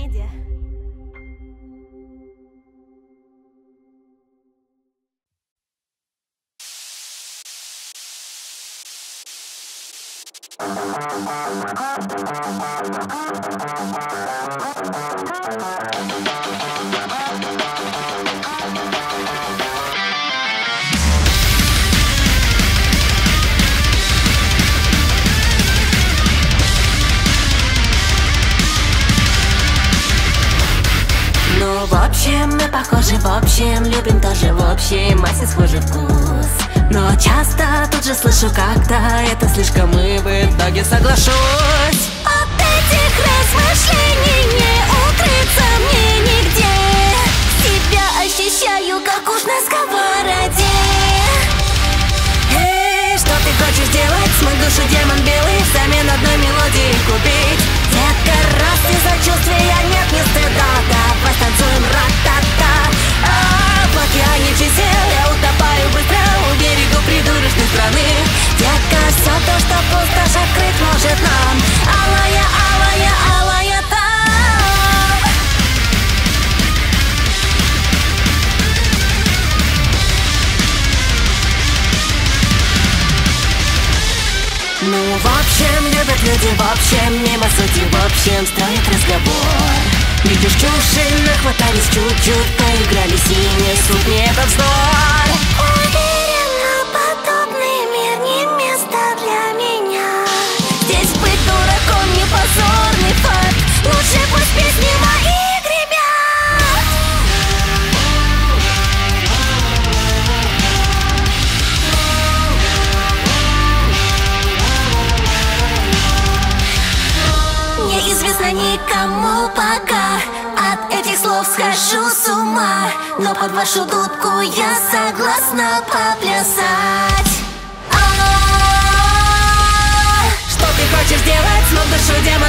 Ну, в общем, мы похожи, в общем, любим тоже, в общем, массе схожий вкус. Но часто тут же слышу как-то это слишком, и в итоге соглашусь. От этих размышлений не укрыться мне нигде. Себя ощущаю, как уж на сковороде. Эй, что ты хочешь делать? Смой душу демон белый взамен одной мелодии купить. Детка, раз не сочувствия, нет ни стыда, давай станцуем ра-та-та. В океане чисел я утопаю быстро у берегу придурочной страны. Детка, все то, что пустошь открыть может нам. Алая, алая, алая там. Ну, в общем, любят люди, в общем, мимо сути, в общем, строят разговор. Видишь, чуши нахватались чуть-чуть, поигрались и несут мне это вздор. Уверена, подобный мир не место для меня. Здесь быть дураком не позорный факт. Лучше пусть песни моих ребят. Неизвестно никому пока, от этих слов схожу с ума. Но под вашу дудку я согласна поплясать. Что ты хочешь делать? Смог душу демон